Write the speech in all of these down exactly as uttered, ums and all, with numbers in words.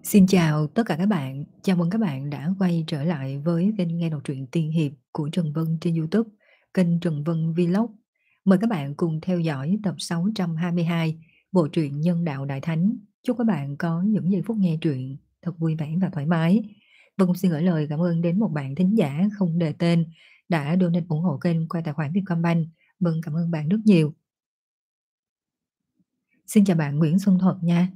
Xin chào tất cả các bạn, chào mừng các bạn đã quay trở lại với kênh nghe đọc truyện tiên hiệp của Trần Vân trên YouTube, kênh Trần Vân Vlog. Mời các bạn cùng theo dõi tập sáu trăm hai mươi hai bộ truyện Nhân đạo Đại Thánh. Chúc các bạn có những giây phút nghe truyện thật vui vẻ và thoải mái. Vân cũng xin gửi lời cảm ơn đến một bạn thính giả không đề tên đã donate ủng hộ kênh qua tài khoản Vietcombank. Vân cảm ơn bạn rất nhiều. Xin chào bạn Nguyễn Xuân Thuật nha.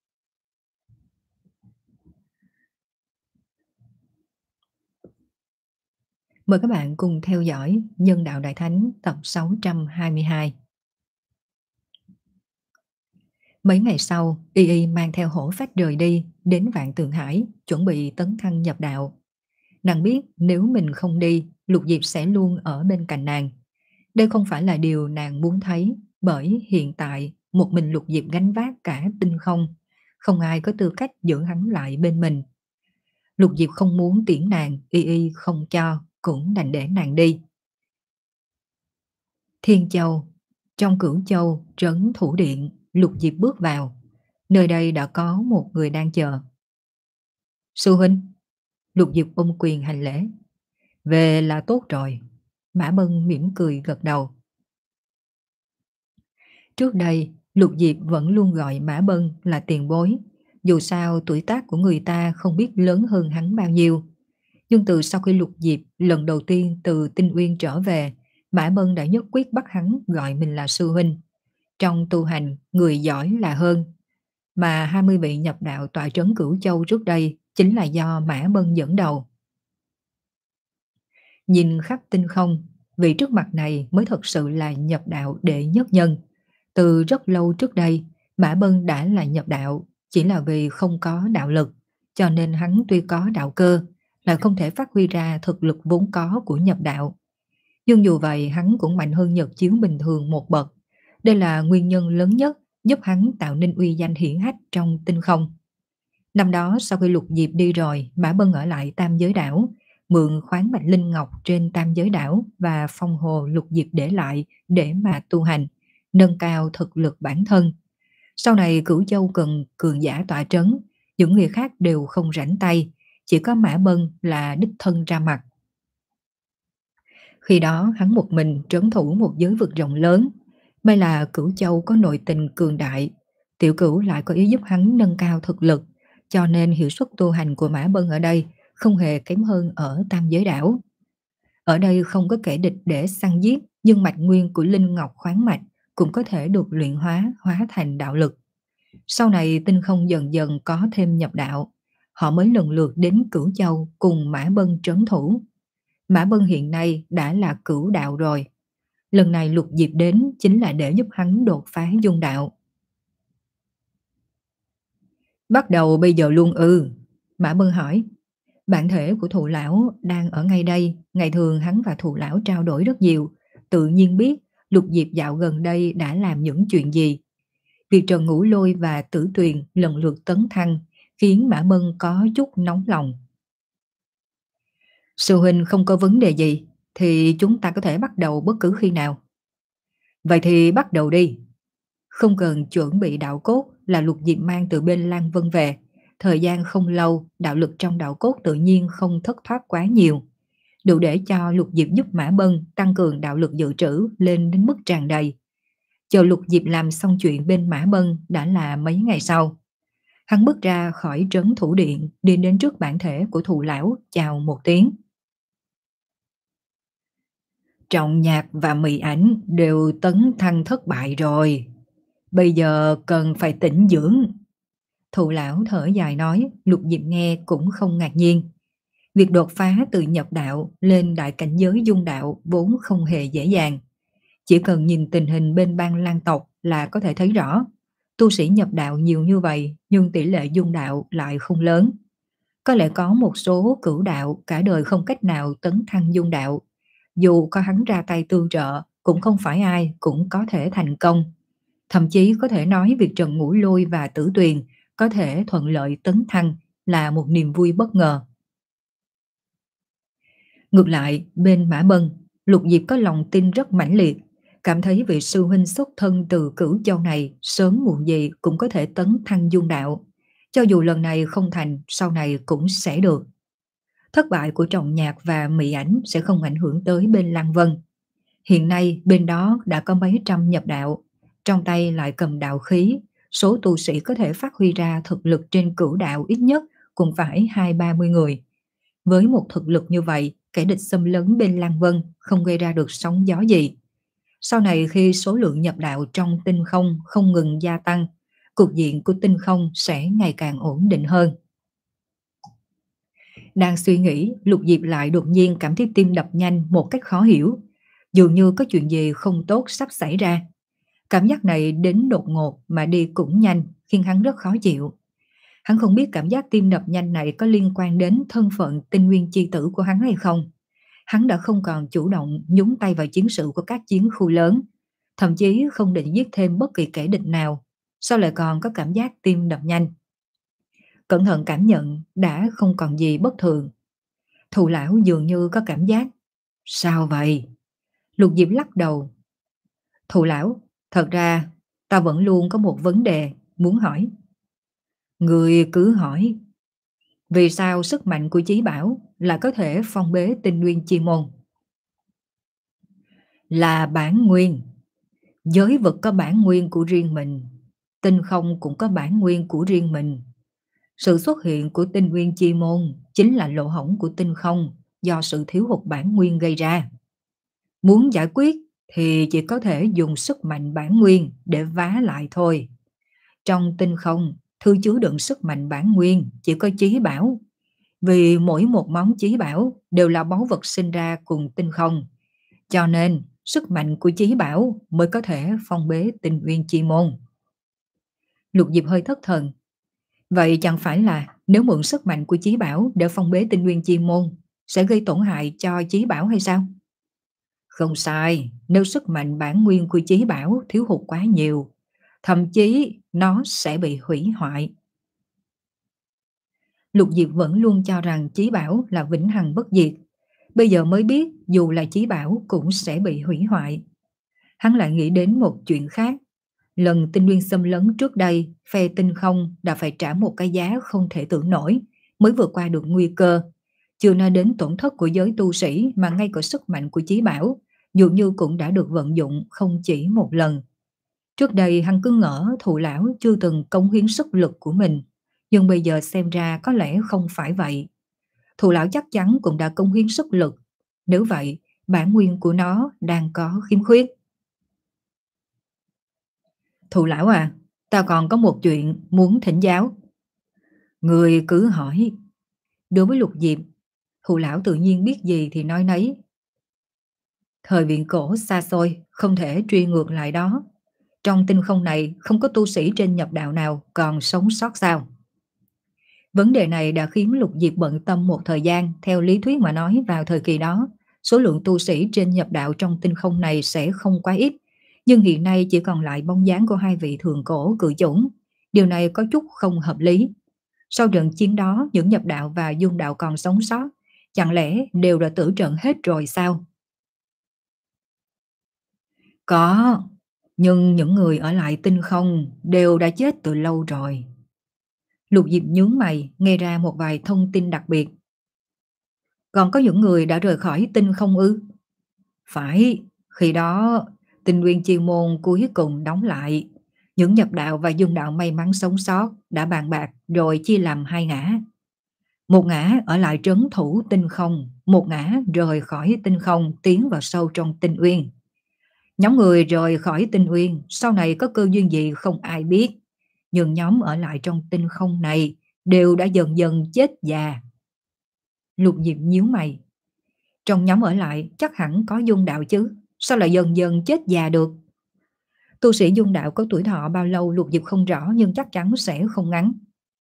Mời các bạn cùng theo dõi Nhân đạo Đại Thánh tập sáu trăm hai mươi hai. Mấy ngày sau, Y Y mang theo hổ phách rời đi, đến Vạn Tượng Hải, chuẩn bị tấn thăng nhập đạo. Nàng biết nếu mình không đi, Lục Diệp sẽ luôn ở bên cạnh nàng. Đây không phải là điều nàng muốn thấy, bởi hiện tại một mình Lục Diệp gánh vác cả tinh không. Không ai có tư cách giữ hắn lại bên mình. Lục Diệp không muốn tiễn nàng, Y Y không cho, cũng đành để nàng đi. Thiên Châu. Trong Cửu Châu, trấn Thủ Điện, Lục Diệp bước vào. Nơi đây đã có một người đang chờ. Sư huynh. Lục Diệp ôm quyền hành lễ. Về là tốt rồi. Mã Bân mỉm cười gật đầu. Trước đây, Lục Diệp vẫn luôn gọi Mã Bân là tiền bối. Dù sao tuổi tác của người ta không biết lớn hơn hắn bao nhiêu. Nhưng từ sau khi Lục Diệp lần đầu tiên từ Tinh Uyên trở về, Mã Bân đã nhất quyết bắt hắn gọi mình là sư huynh. Trong tu hành, người giỏi là hơn. Mà hai mươi vị nhập đạo tọa trấn Cửu Châu trước đây chính là do Mã Bân dẫn đầu. Nhìn khắp tinh không, vị trước mặt này mới thật sự là nhập đạo đệ nhất nhân. Từ rất lâu trước đây, Mã Bân đã là nhập đạo, chỉ là vì không có đạo lực, cho nên hắn tuy có đạo cơ, lại không thể phát huy ra thực lực vốn có của nhập đạo. Nhưng dù vậy hắn cũng mạnh hơn Nhật Chiếu bình thường một bậc. Đây là nguyên nhân lớn nhất giúp hắn tạo nên uy danh hiển hách trong tinh không. Năm đó sau khi Lục Diệp đi rồi, Mã Bân ở lại Tam Giới Đảo, mượn khoáng mạch linh ngọc trên Tam Giới Đảo và phong hồ Lục Diệp để lại để mà tu hành, nâng cao thực lực bản thân. Sau này Cửu Châu cần cường giả tọa trấn, những người khác đều không rảnh tay, chỉ có Mã Bân là đích thân ra mặt. Khi đó hắn một mình trấn thủ một giới vực rộng lớn, may là Cửu Châu có nội tình cường đại, Tiểu Cửu lại có ý giúp hắn nâng cao thực lực, cho nên hiệu suất tu hành của Mã Bân ở đây không hề kém hơn ở Tam Giới Đảo. Ở đây không có kẻ địch để săn giết, nhưng mạch nguyên của Linh Ngọc khoáng mạch cũng có thể được luyện hóa, hóa thành đạo lực. Sau này tinh không dần dần có thêm nhập đạo, họ mới lần lượt đến Cửu Châu cùng Mã Bân trấn thủ. Mã Bân hiện nay đã là cửu đạo rồi. Lần này Lục Diệp đến chính là để giúp hắn đột phá dung đạo. Bắt đầu bây giờ luôn ư? Mã Bân hỏi. Bản thể của Thụ Lão đang ở ngay đây, ngày thường hắn và Thụ Lão trao đổi rất nhiều, tự nhiên biết Lục Diệp dạo gần đây đã làm những chuyện gì. Việc Trần Ngũ Lôi và Tử Tuyền lần lượt tấn thăng khiến Mã Bân có chút nóng lòng. Sư huynh không có vấn đề gì thì chúng ta có thể bắt đầu bất cứ khi nào. Vậy thì bắt đầu đi. Không cần chuẩn bị đạo cốt là Lục Diệp mang từ bên Lan Vân về. Thời gian không lâu, đạo lực trong đạo cốt tự nhiên không thất thoát quá nhiều. Đủ để cho Lục Diệp giúp Mã Bân tăng cường đạo lực dự trữ lên đến mức tràn đầy. Chờ Lục Diệp làm xong chuyện bên Mã Bân đã là mấy ngày sau. Hắn bước ra khỏi trấn Thủ Điện, đi đến trước bản thể của Thụ Lão, chào một tiếng. Trọng Nhạc và Mị Ảnh đều tấn thăng thất bại rồi. Bây giờ cần phải tĩnh dưỡng. Thụ Lão thở dài nói, Lục Diệp nghe cũng không ngạc nhiên. Việc đột phá từ nhập đạo lên đại cảnh giới dung đạo vốn không hề dễ dàng. Chỉ cần nhìn tình hình bên bang Lan tộc là có thể thấy rõ. Tu sĩ nhập đạo nhiều như vậy nhưng tỷ lệ dung đạo lại không lớn. Có lẽ có một số cửu đạo cả đời không cách nào tấn thăng dung đạo. Dù có hắn ra tay tương trợ cũng không phải ai cũng có thể thành công. Thậm chí có thể nói việc Trần Ngũ Lôi và Tử Tuyền có thể thuận lợi tấn thăng là một niềm vui bất ngờ. Ngược lại, bên Mã Bân, Lục Diệp có lòng tin rất mãnh liệt, cảm thấy vị sư huynh xuất thân từ Cửu Châu này sớm muộn gì cũng có thể tấn thăng dung đạo. Cho dù lần này không thành, sau này cũng sẽ được. Thất bại của Trọng Nhạc và Mỹ Ảnh sẽ không ảnh hưởng tới bên Lăng Vân. Hiện nay bên đó đã có mấy trăm nhập đạo, trong tay lại cầm đạo khí, số tu sĩ có thể phát huy ra thực lực trên cửu đạo ít nhất cũng phải hai ba mươi người. Với một thực lực như vậy, kẻ địch xâm lấn bên Lăng Vân không gây ra được sóng gió gì. Sau này khi số lượng nhập đạo trong tinh không không ngừng gia tăng, cục diện của tinh không sẽ ngày càng ổn định hơn. Đang suy nghĩ, Lục Diệp lại đột nhiên cảm thấy tim đập nhanh một cách khó hiểu, dường như có chuyện gì không tốt sắp xảy ra. Cảm giác này đến đột ngột mà đi cũng nhanh, khiến hắn rất khó chịu. Hắn không biết cảm giác tim đập nhanh này có liên quan đến thân phận tinh nguyên chi tử của hắn hay không. Hắn đã không còn chủ động nhúng tay vào chiến sự của các chiến khu lớn, thậm chí không định giết thêm bất kỳ kẻ địch nào. Sao lại còn có cảm giác tim đập nhanh? Cẩn thận cảm nhận đã không còn gì bất thường. Thù lão dường như có cảm giác. Sao vậy? Lục Diệp lắc đầu. Thù lão, thật ra ta vẫn luôn có một vấn đề muốn hỏi. Người cứ hỏi. Vì sao sức mạnh của Chí Bảo là có thể phong bế tinh nguyên chi môn? Là bản nguyên. Giới vực có bản nguyên của riêng mình, tinh không cũng có bản nguyên của riêng mình. Sự xuất hiện của tinh nguyên chi môn chính là lỗ hổng của tinh không do sự thiếu hụt bản nguyên gây ra. Muốn giải quyết thì chỉ có thể dùng sức mạnh bản nguyên để vá lại thôi. Trong tinh không, thư chứa đựng sức mạnh bản nguyên chỉ có Chí Bảo. Vì mỗi một món Chí Bảo đều là báu vật sinh ra cùng tinh không. Cho nên, sức mạnh của Chí Bảo mới có thể phong bế tinh nguyên chi môn. Lục Diệp hơi thất thần. Vậy chẳng phải là nếu mượn sức mạnh của Chí Bảo để phong bế tinh nguyên chi môn sẽ gây tổn hại cho Chí Bảo hay sao? Không sai, nếu sức mạnh bản nguyên của Chí Bảo thiếu hụt quá nhiều, thậm chí nó sẽ bị hủy hoại. Lục Diệp vẫn luôn cho rằng Chí Bảo là vĩnh hằng bất diệt. Bây giờ mới biết dù là Chí Bảo cũng sẽ bị hủy hoại. Hắn lại nghĩ đến một chuyện khác. Lần tinh nguyên xâm lấn trước đây, phe tinh không đã phải trả một cái giá không thể tưởng nổi mới vượt qua được nguy cơ. Chưa nói đến tổn thất của giới tu sĩ mà ngay cả sức mạnh của Chí Bảo dường như cũng đã được vận dụng không chỉ một lần. Trước đây hắn cứ ngỡ Thụ lão chưa từng cống hiến sức lực của mình, nhưng bây giờ xem ra có lẽ không phải vậy. Thụ lão chắc chắn cũng đã cống hiến sức lực, nếu vậy bản nguyên của nó đang có khiếm khuyết. Thụ lão à, ta còn có một chuyện muốn thỉnh giáo. Người cứ hỏi. Đối với Lục Diệp, Thụ lão tự nhiên biết gì thì nói nấy. Thời viễn cổ xa xôi, không thể truy ngược lại đó. Trong tinh không này không có tu sĩ trên nhập đạo nào còn sống sót sao? Vấn đề này đã khiến Lục Diệp bận tâm một thời gian. Theo lý thuyết mà nói, vào thời kỳ đó, số lượng tu sĩ trên nhập đạo trong tinh không này sẽ không quá ít. Nhưng hiện nay chỉ còn lại bóng dáng của hai vị thượng cổ cự chủng. Điều này có chút không hợp lý. Sau trận chiến đó, những nhập đạo và dung đạo còn sống sót, chẳng lẽ đều đã tử trận hết rồi sao? Có, nhưng những người ở lại tinh không đều đã chết từ lâu rồi. Lục Diệp nhướng mày, nghe ra một vài thông tin đặc biệt. Còn có những người đã rời khỏi tinh không ư? Phải, khi đó tinh nguyên chi môn cuối cùng đóng lại. Những nhập đạo và dung đạo may mắn sống sót đã bàn bạc rồi chia làm hai ngã. Một ngã ở lại trấn thủ tinh không, một ngã rời khỏi tinh không tiến vào sâu trong tinh uyên. Nhóm người rời khỏi tinh uyên sau này có cơ duyên gì không ai biết. Nhưng nhóm ở lại trong tinh không này đều đã dần dần chết già. Lục Diệp nhíu mày. Trong nhóm ở lại chắc hẳn có dung đạo chứ, sao lại dần dần chết già được? Tu sĩ dung đạo có tuổi thọ bao lâu Lục Diệp không rõ, nhưng chắc chắn sẽ không ngắn.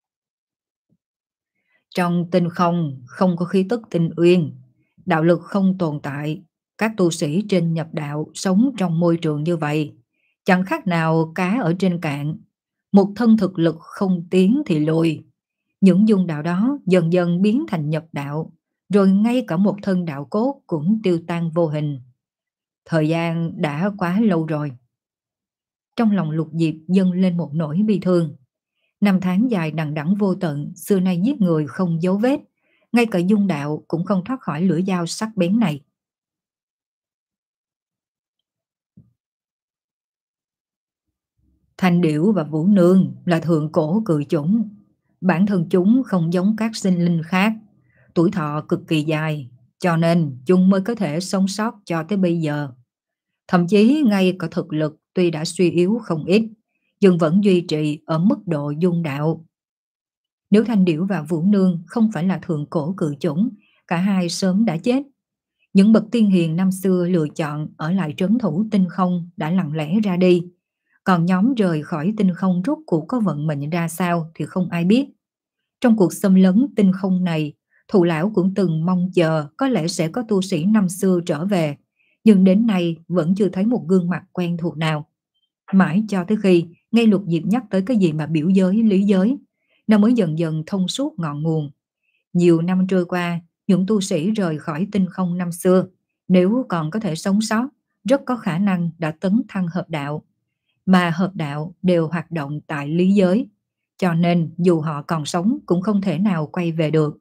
Trong tinh không không có khí tức tinh uyên, đạo lực không tồn tại. Các tu sĩ trên nhập đạo sống trong môi trường như vậy, chẳng khác nào cá ở trên cạn. Một thân thực lực không tiến thì lùi. Những dung đạo đó dần dần biến thành nhập đạo, rồi ngay cả một thân đạo cốt cũng tiêu tan vô hình. Thời gian đã quá lâu rồi. Trong lòng Lục Diệp dâng lên một nỗi bi thương. Năm tháng dài đằng đẵng vô tận, xưa nay giết người không dấu vết. Ngay cả dung đạo cũng không thoát khỏi lưỡi dao sắc bén này. Thanh điểu và vũ nương là thượng cổ cự chủng. Bản thân chúng không giống các sinh linh khác, tuổi thọ cực kỳ dài, cho nên chúng mới có thể sống sót cho tới bây giờ. Thậm chí ngay cả thực lực tuy đã suy yếu không ít, nhưng vẫn duy trì ở mức độ dung đạo. Nếu Thanh điểu và vũ nương không phải là thượng cổ cự chủng, cả hai sớm đã chết. Những bậc tiên hiền năm xưa lựa chọn ở lại trấn thủ tinh không đã lặng lẽ ra đi. Còn nhóm rời khỏi tinh không rốt cuộc có vận mệnh ra sao thì không ai biết. Trong cuộc xâm lấn tinh không này, Thụ lão cũng từng mong chờ có lẽ sẽ có tu sĩ năm xưa trở về, nhưng đến nay vẫn chưa thấy một gương mặt quen thuộc nào. Mãi cho tới khi nghe Lục Diệp nhắc tới cái gì mà biểu giới, lý giới, nó mới dần dần thông suốt ngọn nguồn. Nhiều năm trôi qua, những tu sĩ rời khỏi tinh không năm xưa, nếu còn có thể sống sót, rất có khả năng đã tấn thăng hợp đạo. Mà hợp đạo đều hoạt động tại lý giới, cho nên dù họ còn sống cũng không thể nào quay về được.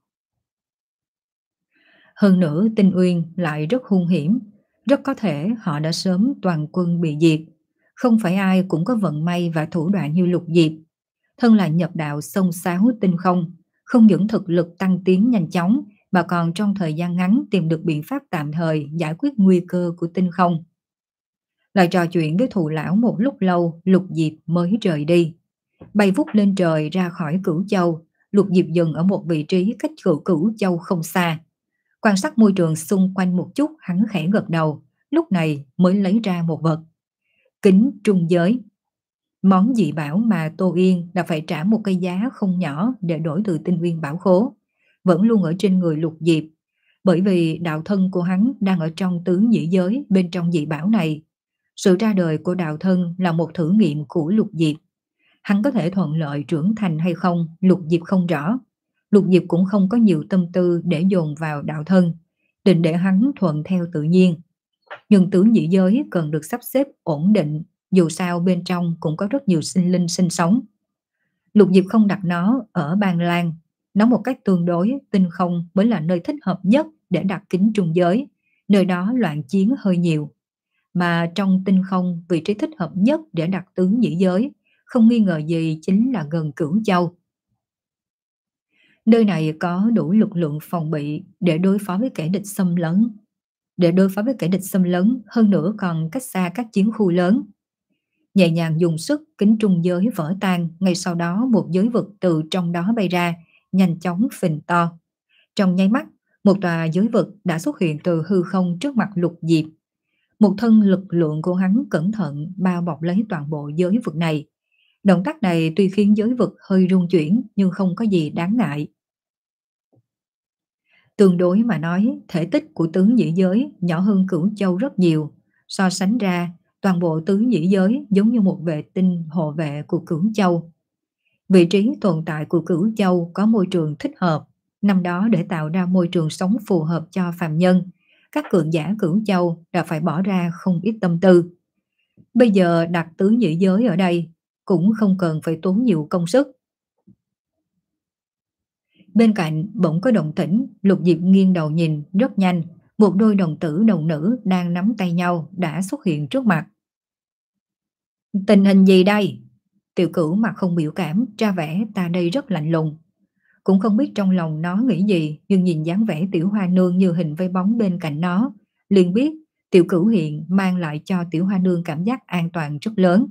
Hơn nữa Tinh Uyên lại rất hung hiểm, rất có thể họ đã sớm toàn quân bị diệt. Không phải ai cũng có vận may và thủ đoạn như Lục Diệp. Thân là nhập đạo xông xáo tinh không, không những thực lực tăng tiến nhanh chóng mà còn trong thời gian ngắn tìm được biện pháp tạm thời giải quyết nguy cơ của tinh không. Lại trò chuyện với Thù lão một lúc lâu, Lục Diệp mới rời đi. Bay vút lên trời ra khỏi Cửu Châu, Lục Diệp dừng ở một vị trí cách Cửu Cửu Châu không xa. Quan sát môi trường xung quanh một chút, hắn khẽ gật đầu, lúc này mới lấy ra một vật. Kính trung giới. Món dị bảo mà Tô Yên đã phải trả một cái giá không nhỏ để đổi từ tinh nguyên bảo khố, vẫn luôn ở trên người Lục Diệp, bởi vì đạo thân của hắn đang ở trong tứ nhĩ giới bên trong dị bảo này. Sự ra đời của đạo thân là một thử nghiệm của Lục Diệp. Hắn có thể thuận lợi trưởng thành hay không, Lục Diệp không rõ. Lục Diệp cũng không có nhiều tâm tư để dồn vào đạo thân, định để hắn thuận theo tự nhiên. Nhưng tứ nhĩ giới cần được sắp xếp ổn định, dù sao bên trong cũng có rất nhiều sinh linh sinh sống. Lục Diệp không đặt nó ở Ban Lan, nó một cách tương đối, tinh không mới là nơi thích hợp nhất để đặt kính trung giới, nơi đó loạn chiến hơi nhiều. Mà trong tinh không, vị trí thích hợp nhất để đặt tứ nhĩ giới, không nghi ngờ gì chính là gần Cửu Châu. Nơi này có đủ lực lượng phòng bị để đối phó với kẻ địch xâm lấn. Để đối phó với kẻ địch xâm lấn, hơn nữa còn cách xa các chiến khu lớn. Nhẹ nhàng dùng sức, kính trung giới vỡ tan, ngay sau đó một giới vực từ trong đó bay ra, nhanh chóng phình to. Trong nháy mắt, một tòa giới vực đã xuất hiện từ hư không trước mặt Lục Diệp. Một thân lực lượng của hắn cẩn thận bao bọc lấy toàn bộ giới vực này. Động tác này tuy khiến giới vực hơi rung chuyển nhưng không có gì đáng ngại. Tương đối mà nói, thể tích của tứ nhĩ giới nhỏ hơn Cửu Châu rất nhiều. So sánh ra, toàn bộ tứ nhĩ giới giống như một vệ tinh hộ vệ của Cửu Châu. Vị trí tồn tại của Cửu Châu có môi trường thích hợp, năm đó để tạo ra môi trường sống phù hợp cho phàm nhân. Các cường giả Cửu Châu đã phải bỏ ra không ít tâm tư. Bây giờ đặt tứ nhĩ giới ở đây cũng không cần phải tốn nhiều công sức. Bên cạnh bỗng có động tĩnh, Lục Diệp nghiêng đầu nhìn, rất nhanh, một đôi đồng tử đồng nữ đang nắm tay nhau đã xuất hiện trước mặt. Tình hình gì đây? Tiểu Cửu mặt không biểu cảm, ra vẻ ta đây rất lạnh lùng. Cũng không biết trong lòng nó nghĩ gì, nhưng nhìn dáng vẻ Tiểu Hoa Nương như hình vây bóng bên cạnh nó, liền biết Tiểu Cửu hiện mang lại cho Tiểu Hoa Nương cảm giác an toàn rất lớn.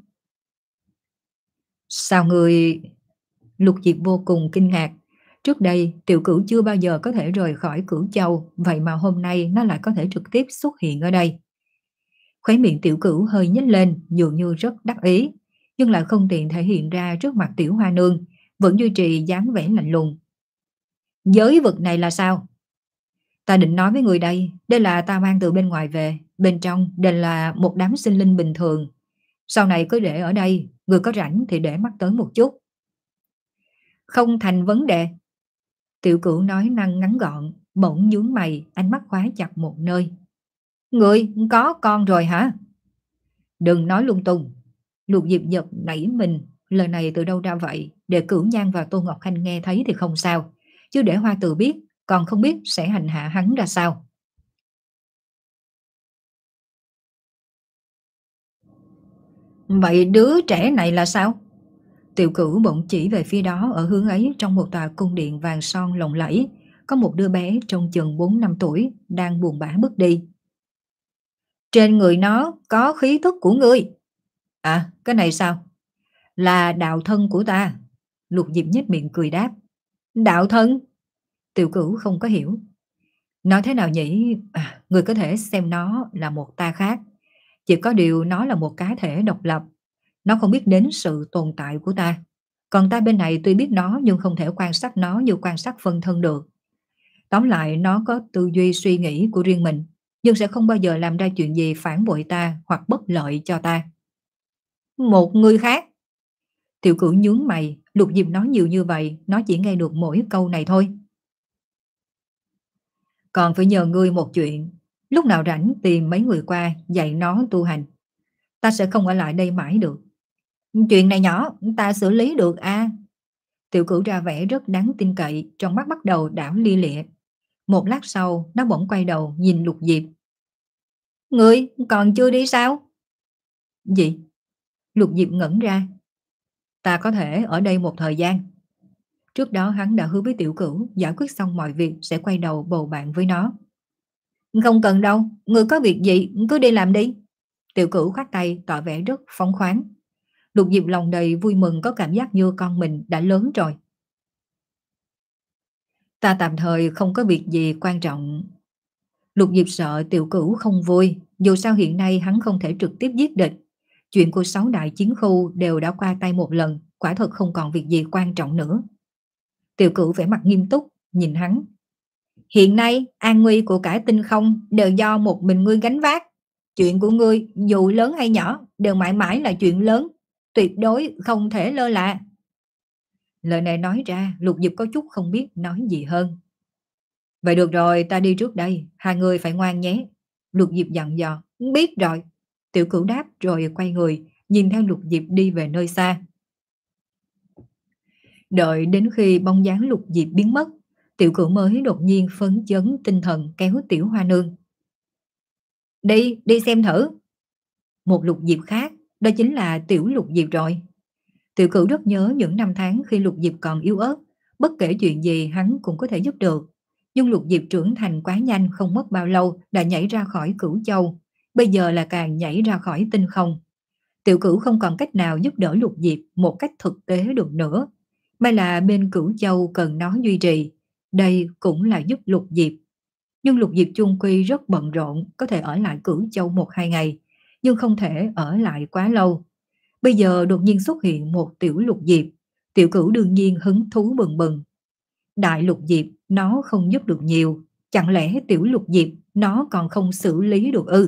Sao người... Lục Diệp vô cùng kinh ngạc. Trước đây, Tiểu Cửu chưa bao giờ có thể rời khỏi Cửu Châu, vậy mà hôm nay nó lại có thể trực tiếp xuất hiện ở đây. Khóe miệng Tiểu Cửu hơi nhếch lên, dường như rất đắc ý, nhưng lại không tiện thể hiện ra trước mặt Tiểu Hoa Nương, vẫn duy trì dáng vẻ lạnh lùng. Giới vực này là sao? Ta định nói với người đây, đây là ta mang từ bên ngoài về, bên trong đều là một đám sinh linh bình thường. Sau này cứ để ở đây, người có rảnh thì để mắt tới một chút. Không thành vấn đề. Tiểu Cửu nói năng ngắn gọn, bỗng nhướng mày, ánh mắt khóa chặt một nơi. Người có con rồi hả? Đừng nói lung tung. Lục Diệp giật nảy mình, Lời này từ đâu ra vậy? Để Cửu Nhan và Tô Ngọc Khanh nghe thấy thì không sao, chứ để Hoa Từ biết, còn không biết sẽ hành hạ hắn ra sao. Vậy đứa trẻ này là sao? Tiểu Cửu bỗng chỉ về phía đó, ở hướng ấy trong một tòa cung điện vàng son lộng lẫy, có một đứa bé trông chừng bốn năm tuổi đang buồn bã bước đi. Trên người nó có khí thức của ngươi. À, cái này sao? Là đạo thân của ta. Lục Diệp nhếch miệng cười đáp. Đạo thân? Tiểu Cửu không có hiểu. Nói thế nào nhỉ? À, người có thể xem nó là một ta khác. Chỉ có điều nó là một cá thể độc lập. Nó không biết đến sự tồn tại của ta. Còn ta bên này tuy biết nó nhưng không thể quan sát nó như quan sát phân thân được. Tóm lại nó có tư duy suy nghĩ của riêng mình, nhưng sẽ không bao giờ làm ra chuyện gì phản bội ta hoặc bất lợi cho ta. Một người khác? Tiểu Cửu nhướng mày, Lục Diệp nói nhiều như vậy, nó chỉ nghe được mỗi câu này thôi. Còn phải nhờ ngươi một chuyện, lúc nào rảnh tìm mấy người qua dạy nó tu hành. Ta sẽ không ở lại đây mãi được. Chuyện này nhỏ, ta xử lý được à? Tiểu Cửu ra vẻ rất đáng tin cậy, trong mắt bắt đầu đảo lia lịa. Một lát sau, nó bỗng quay đầu nhìn Lục Diệp. Ngươi còn chưa đi sao? Gì? Lục Diệp ngẩn ra. Ta có thể ở đây một thời gian. Trước đó hắn đã hứa với Tiểu Cửu giải quyết xong mọi việc sẽ quay đầu bầu bạn với nó. Không cần đâu, ngươi có việc gì cứ đi làm đi. Tiểu Cửu khoát tay tỏ vẻ rất phóng khoáng. Lục Diệp lòng đầy vui mừng, có cảm giác như con mình đã lớn rồi. Ta tạm thời không có việc gì quan trọng. Lục Diệp sợ Tiểu Cửu không vui, dù sao hiện nay hắn không thể trực tiếp giết địch. Chuyện của sáu đại chiến khu đều đã qua tay một lần, quả thật không còn việc gì quan trọng nữa. Tiểu Cửu vẻ mặt nghiêm túc, nhìn hắn. Hiện nay, an nguy của cả tinh không đều do một mình ngươi gánh vác. Chuyện của ngươi, dù lớn hay nhỏ, đều mãi mãi là chuyện lớn. Tuyệt đối không thể lơ là. Lời này nói ra, Lục Diệp có chút không biết nói gì hơn. Vậy được rồi, ta đi trước đây, hai người phải ngoan nhé. Lục Diệp dặn dò. Biết rồi. Tiểu Cửu đáp rồi quay người, nhìn theo Lục Diệp đi về nơi xa. Đợi đến khi bóng dáng Lục Diệp biến mất, Tiểu Cửu mới đột nhiên phấn chấn tinh thần kéo Tiểu Hoa Nương. Đi, đi xem thử. Một Lục Diệp khác, đó chính là Tiểu Lục Diệp rồi. Tiểu Cửu rất nhớ những năm tháng khi Lục Diệp còn yếu ớt, bất kể chuyện gì hắn cũng có thể giúp được. Nhưng Lục Diệp trưởng thành quá nhanh, không mất bao lâu đã nhảy ra khỏi Cửu Châu, bây giờ là càng nhảy ra khỏi tinh không. Tiểu Cửu không còn cách nào giúp đỡ Lục Diệp một cách thực tế được nữa. May là bên Cửu Châu cần nó duy trì, đây cũng là giúp Lục Diệp. Nhưng Lục Diệp chung quy rất bận rộn, có thể ở lại Cửu Châu một hai ngày, nhưng không thể ở lại quá lâu. Bây giờ đột nhiên xuất hiện một Tiểu Lục Diệp, Tiểu Cửu đương nhiên hứng thú bừng bừng. Đại Lục Diệp nó không giúp được nhiều, chẳng lẽ Tiểu Lục Diệp nó còn không xử lý được ư?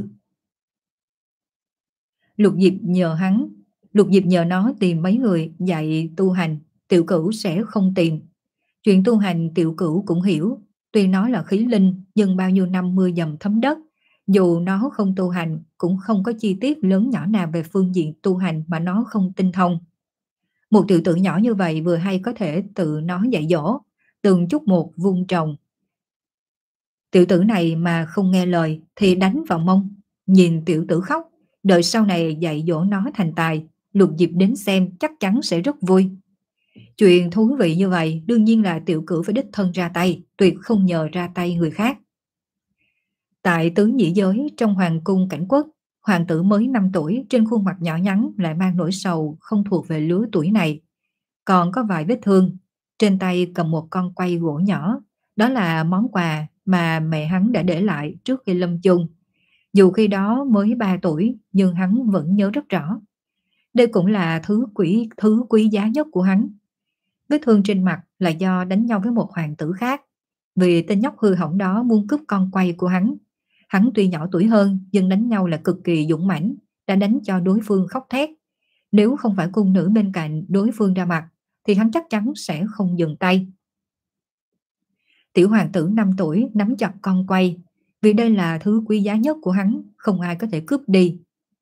Lục Diệp nhờ hắn, Lục Diệp nhờ nó tìm mấy người dạy tu hành, Tiểu Cửu sẽ không tìm. Chuyện tu hành Tiểu Cửu cũng hiểu, tuy nó là khí linh nhưng bao nhiêu năm mưa dầm thấm đất, dù nó không tu hành cũng không có chi tiết lớn nhỏ nào về phương diện tu hành mà nó không tinh thông. Một tiểu tử nhỏ như vậy vừa hay có thể tự nó dạy dỗ, từng chút một vun trồng. Tiểu tử này mà không nghe lời thì đánh vào mông, nhìn tiểu tử khóc, đợi sau này dạy dỗ nó thành tài, Lục Diệp đến xem chắc chắn sẽ rất vui. Chuyện thú vị như vậy đương nhiên là Tiểu Cửu phải đích thân ra tay, tuyệt không nhờ ra tay người khác. Tại tứ nhĩ giới trong hoàng cung Cảnh Quốc, hoàng tử mới năm tuổi trên khuôn mặt nhỏ nhắn lại mang nỗi sầu không thuộc về lứa tuổi này. Còn có vài vết thương, trên tay cầm một con quay gỗ nhỏ, đó là món quà mà mẹ hắn đã để lại trước khi lâm chung. Dù khi đó mới ba tuổi nhưng hắn vẫn nhớ rất rõ. Đây cũng là thứ quý thứ quý giá nhất của hắn. Vết thương trên mặt là do đánh nhau với một hoàng tử khác. Vì tên nhóc hư hỏng đó muốn cướp con quay của hắn. Hắn tuy nhỏ tuổi hơn nhưng đánh nhau là cực kỳ dũng mãnh, đã đánh cho đối phương khóc thét. Nếu không phải cung nữ bên cạnh đối phương ra mặt thì hắn chắc chắn sẽ không dừng tay. Tiểu hoàng tử năm tuổi nắm chặt con quay, vì đây là thứ quý giá nhất của hắn, không ai có thể cướp đi.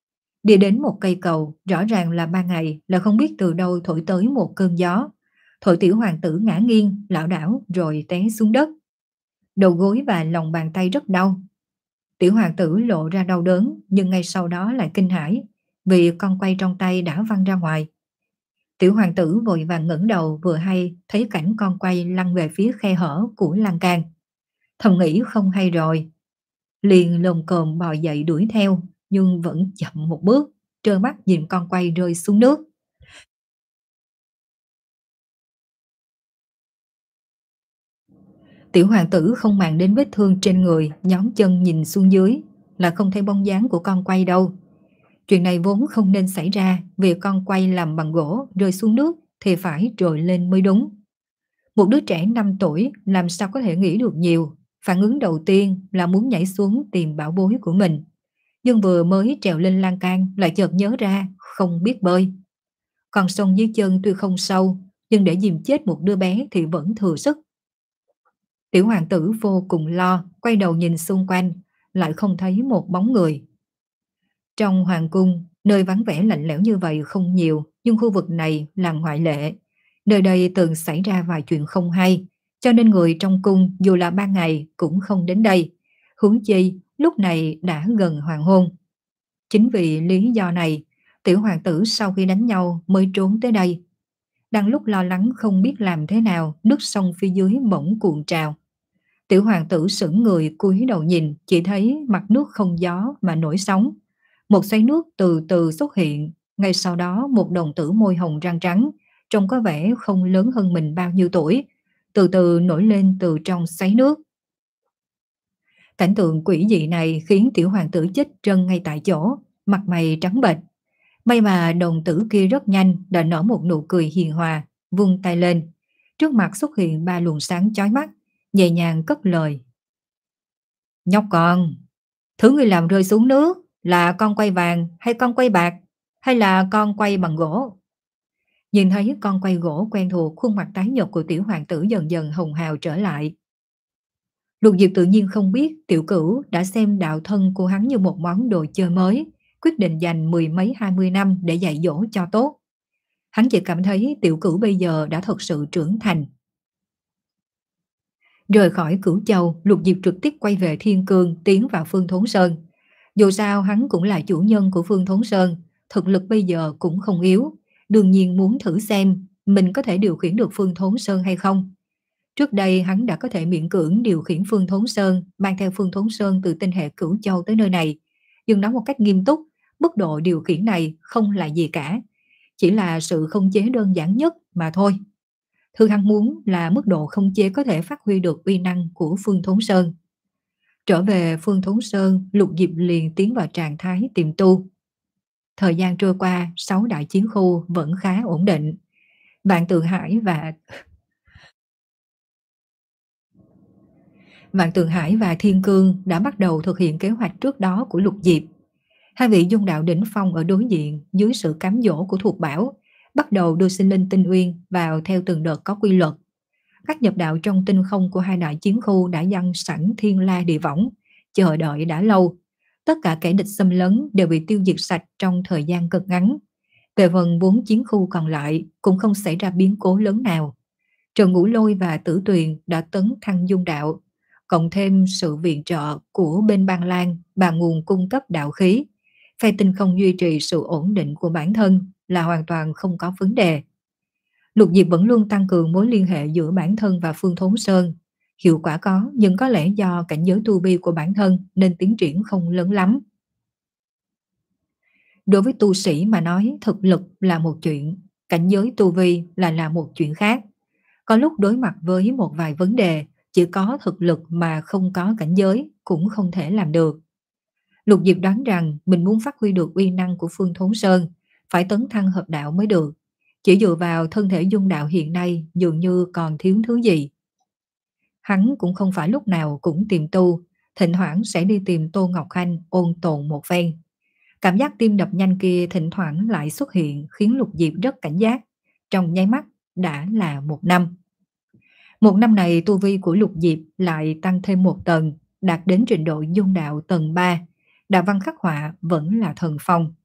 Đi đến một cây cầu, rõ ràng là ban ngày là không biết từ đâu thổi tới một cơn gió. Thổi tiểu hoàng tử ngã nghiêng, lảo đảo rồi té xuống đất. Đầu gối và lòng bàn tay rất đau. Tiểu hoàng tử lộ ra đau đớn nhưng ngay sau đó lại kinh hãi vì con quay trong tay đã văng ra ngoài. Tiểu hoàng tử vội vàng ngẩng đầu vừa hay thấy cảnh con quay lăn về phía khe hở của lan can. Thầm nghĩ không hay rồi. Liền lồm cồm bò dậy đuổi theo nhưng vẫn chậm một bước, trơ mắt nhìn con quay rơi xuống nước. Tiểu hoàng tử không màng đến vết thương trên người, nhón chân nhìn xuống dưới là không thấy bóng dáng của con quay đâu. Chuyện này vốn không nên xảy ra vì con quay làm bằng gỗ rơi xuống nước thì phải trồi lên mới đúng. Một đứa trẻ năm tuổi làm sao có thể nghĩ được nhiều, phản ứng đầu tiên là muốn nhảy xuống tìm bảo bối của mình. Nhưng vừa mới trèo lên lan can lại chợt nhớ ra không biết bơi. Con sông dưới chân tuy không sâu nhưng để dìm chết một đứa bé thì vẫn thừa sức. Tiểu hoàng tử vô cùng lo, quay đầu nhìn xung quanh, lại không thấy một bóng người. Trong hoàng cung, nơi vắng vẻ lạnh lẽo như vậy không nhiều, nhưng khu vực này là ngoại lệ. Nơi đây từng xảy ra vài chuyện không hay, cho nên người trong cung dù là ban ngày cũng không đến đây. Huống chi, lúc này đã gần hoàng hôn. Chính vì lý do này, tiểu hoàng tử sau khi đánh nhau mới trốn tới đây. Đang lúc lo lắng không biết làm thế nào, nước sông phía dưới bỗng cuộn trào. Tiểu hoàng tử sững người cúi đầu nhìn, chỉ thấy mặt nước không gió mà nổi sóng. Một xoáy nước từ từ xuất hiện, ngay sau đó một đồng tử môi hồng răng trắng, trông có vẻ không lớn hơn mình bao nhiêu tuổi, từ từ nổi lên từ trong xoáy nước. Cảnh tượng quỷ dị này khiến tiểu hoàng tử chết trân ngay tại chỗ, mặt mày trắng bệch. May mà đồng tử kia rất nhanh đã nở một nụ cười hiền hòa, vung tay lên. Trước mặt xuất hiện ba luồng sáng chói mắt, nhẹ nhàng cất lời. Nhóc con, thứ ngươi làm rơi xuống nước là con quay vàng hay con quay bạc, hay là con quay bằng gỗ? Nhìn thấy con quay gỗ quen thuộc, khuôn mặt tái nhợt của tiểu hoàng tử dần dần hồng hào trở lại. Lục Diệp tự nhiên không biết tiểu cửu đã xem đạo thân của hắn như một món đồ chơi mới, quyết định dành mười mấy hai mươi năm để dạy dỗ cho tốt. Hắn chỉ cảm thấy tiểu cửu bây giờ đã thật sự trưởng thành. Rời khỏi Cửu Châu, Lục Diệp trực tiếp quay về Thiên Cương, tiến vào Phương Thốn Sơn. Dù sao hắn cũng là chủ nhân của Phương Thốn Sơn, thực lực bây giờ cũng không yếu, đương nhiên muốn thử xem mình có thể điều khiển được Phương Thốn Sơn hay không. Trước đây hắn đã có thể miễn cưỡng điều khiển Phương Thốn Sơn, mang theo Phương Thốn Sơn từ tinh hệ Cửu Châu tới nơi này, nhưng nói một cách nghiêm túc, mức độ điều khiển này không là gì cả, chỉ là sự khống chế đơn giản nhất mà thôi. Thứ hắn muốn là mức độ khống chế có thể phát huy được uy năng của Phương Thốn Sơn. Trở về Phương Thốn Sơn, Lục Diệp liền tiến vào trạng thái tiềm tu. Thời gian trôi qua, sáu đại chiến khu vẫn khá ổn định. Vạn Tượng Hải và Vạn Tượng Hải và Thiên Cương đã bắt đầu thực hiện kế hoạch trước đó của Lục Diệp. Hai vị dung đạo đỉnh phong ở đối diện dưới sự cám dỗ của thuộc bảo, bắt đầu đưa sinh linh tinh uyên vào theo từng đợt có quy luật. Các nhập đạo trong tinh không của hai đại chiến khu đã dăng sẵn thiên la địa võng, chờ đợi đã lâu. Tất cả kẻ địch xâm lấn đều bị tiêu diệt sạch trong thời gian cực ngắn. Về phần bốn chiến khu còn lại cũng không xảy ra biến cố lớn nào. Trần Ngũ Lôi và Tử Tuyền đã tấn thăng dung đạo, cộng thêm sự viện trợ của bên Ban Lan và nguồn cung cấp đạo khí. Phe tinh không duy trì sự ổn định của bản thân là hoàn toàn không có vấn đề. Lục Diệp vẫn luôn tăng cường mối liên hệ giữa bản thân và Phương Thốn Sơn. Hiệu quả có, nhưng có lẽ do cảnh giới tu vi của bản thân nên tiến triển không lớn lắm. Đối với tu sĩ mà nói, thực lực là một chuyện, cảnh giới tu vi là là một chuyện khác. Có lúc đối mặt với một vài vấn đề, chỉ có thực lực mà không có cảnh giới cũng không thể làm được. Lục Diệp đoán rằng mình muốn phát huy được uy năng của Phương Thốn Sơn, phải tấn thăng hợp đạo mới được. Chỉ dựa vào thân thể dung đạo hiện nay dường như còn thiếu thứ gì. Hắn cũng không phải lúc nào cũng tìm tu, thỉnh thoảng sẽ đi tìm Tô Ngọc Khanh ôn tồn một phen. Cảm giác tim đập nhanh kia thỉnh thoảng lại xuất hiện khiến Lục Diệp rất cảnh giác. Trong nháy mắt đã là một năm. Một năm này tu vi của Lục Diệp lại tăng thêm một tầng, đạt đến trình độ dung đạo tầng ba. Đạo văn khắc họa vẫn là thần phong.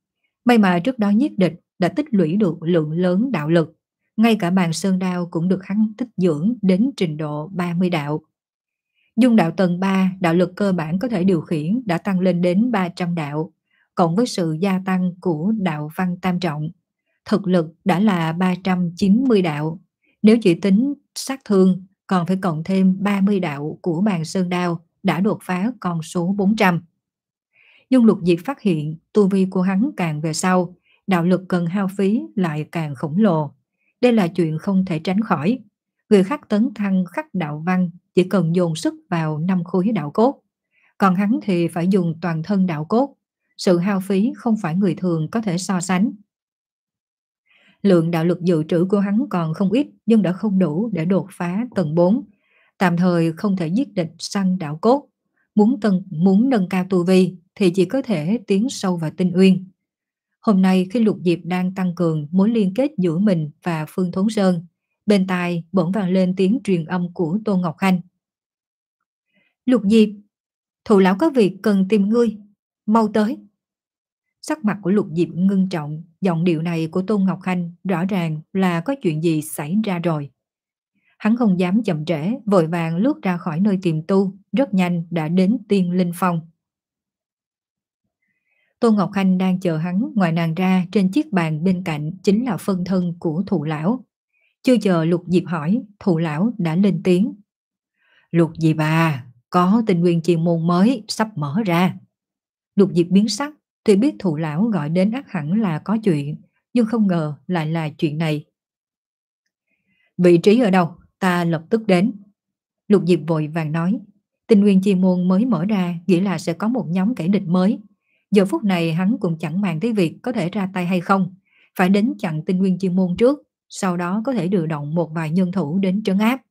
May mà trước đó nhiếp địch đã tích lũy được lượng lớn đạo lực, ngay cả bàn sơn đao cũng được hắn tích dưỡng đến trình độ ba mươi đạo. Dung đạo tầng ba, đạo lực cơ bản có thể điều khiển đã tăng lên đến ba trăm đạo, cộng với sự gia tăng của đạo văn tam trọng, thực lực đã là ba trăm chín mươi đạo. Nếu chỉ tính sát thương, còn phải cộng thêm ba mươi đạo của bàn sơn đao, đã đột phá con số bốn trăm. Dung Lục Diệp phát hiện tu vi của hắn càng về sau, đạo lực cần hao phí lại càng khổng lồ. Đây là chuyện không thể tránh khỏi. Người khác tấn thăng khắc đạo văn chỉ cần dồn sức vào năm khối đạo cốt, còn hắn thì phải dùng toàn thân đạo cốt. Sự hao phí không phải người thường có thể so sánh. Lượng đạo lực dự trữ của hắn còn không ít, nhưng đã không đủ để đột phá tầng bốn. Tạm thời không thể giết địch săn đạo cốt. Muốn tân muốn nâng cao tu vi thì chỉ có thể tiến sâu vào tinh uyên. Hôm nay khi Lục Diệp đang tăng cường mối liên kết giữa mình và Phương Thốn Sơn, bên tai bỗng vang lên tiếng truyền âm của Tô Ngọc Khanh. Lục Diệp, Thụ lão có việc cần tìm ngươi, mau tới. Sắc mặt của Lục Diệp ngưng trọng, giọng điệu này của Tô Ngọc Khanh rõ ràng là có chuyện gì xảy ra rồi. Hắn không dám chậm trễ, vội vàng lướt ra khỏi nơi tìm tu, rất nhanh đã đến Tiên Linh Phong. Tô Ngọc Khanh đang chờ hắn, ngoài nàng ra trên chiếc bàn bên cạnh chính là phân thân của Thụ lão. Chưa chờ Lục Diệp hỏi, Thụ lão đã lên tiếng. Lục Diệp à, có tinh nguyên chuyên môn mới sắp mở ra. Lục Diệp biến sắc, thì biết Thụ lão gọi đến ắt hẳn là có chuyện, nhưng không ngờ lại là chuyện này. Vị trí ở đâu? Ta lập tức đến. Lục Diệp vội vàng nói. Tinh nguyên chi môn mới mở ra, nghĩa là sẽ có một nhóm kẻ địch mới. Giờ phút này hắn cũng chẳng màng tới việc có thể ra tay hay không, phải đến chặn tinh nguyên chi môn trước, sau đó có thể điều động một vài nhân thủ đến trấn áp.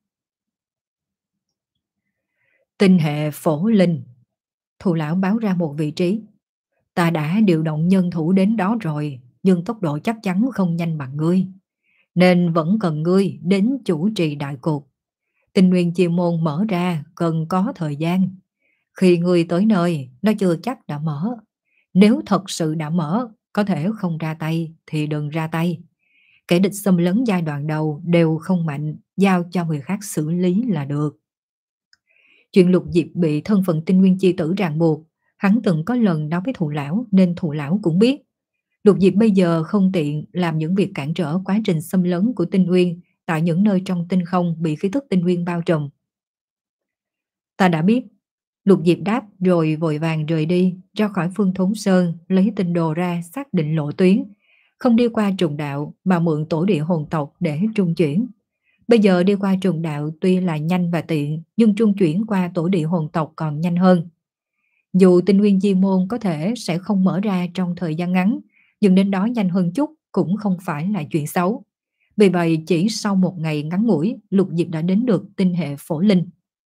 Tinh hệ phổ linh. Thụ lão báo ra một vị trí. Ta đã điều động nhân thủ đến đó rồi, nhưng tốc độ chắc chắn không nhanh bằng ngươi, nên vẫn cần ngươi đến chủ trì đại cục. Tinh nguyên chi môn mở ra cần có thời gian. Khi ngươi tới nơi, nó chưa chắc đã mở. Nếu thật sự đã mở, có thể không ra tay thì đừng ra tay. Kẻ địch xâm lấn giai đoạn đầu đều không mạnh, giao cho người khác xử lý là được. Chuyện Lục Diệp bị thân phận tinh nguyên chi tử ràng buộc, hắn từng có lần nói với Thụ lão nên Thụ lão cũng biết. Lục Diệp bây giờ không tiện làm những việc cản trở quá trình xâm lấn của tinh nguyên tại những nơi trong tinh không bị khí tức tinh nguyên bao trùm. Ta đã biết. Lục Diệp đáp rồi vội vàng rời đi, ra khỏi Phương Thốn Sơn, lấy tinh đồ ra xác định lộ tuyến, không đi qua trùng đạo mà mượn tổ địa hồn tộc để trung chuyển. Bây giờ đi qua trùng đạo tuy là nhanh và tiện, nhưng trung chuyển qua tổ địa hồn tộc còn nhanh hơn. Dù tinh nguyên chi môn có thể sẽ không mở ra trong thời gian ngắn, nhưng đến đó nhanh hơn chút cũng không phải là chuyện xấu. Vì vậy chỉ sau một ngày ngắn ngủi, Lục Diệp đã đến được tinh hệ phổ linh.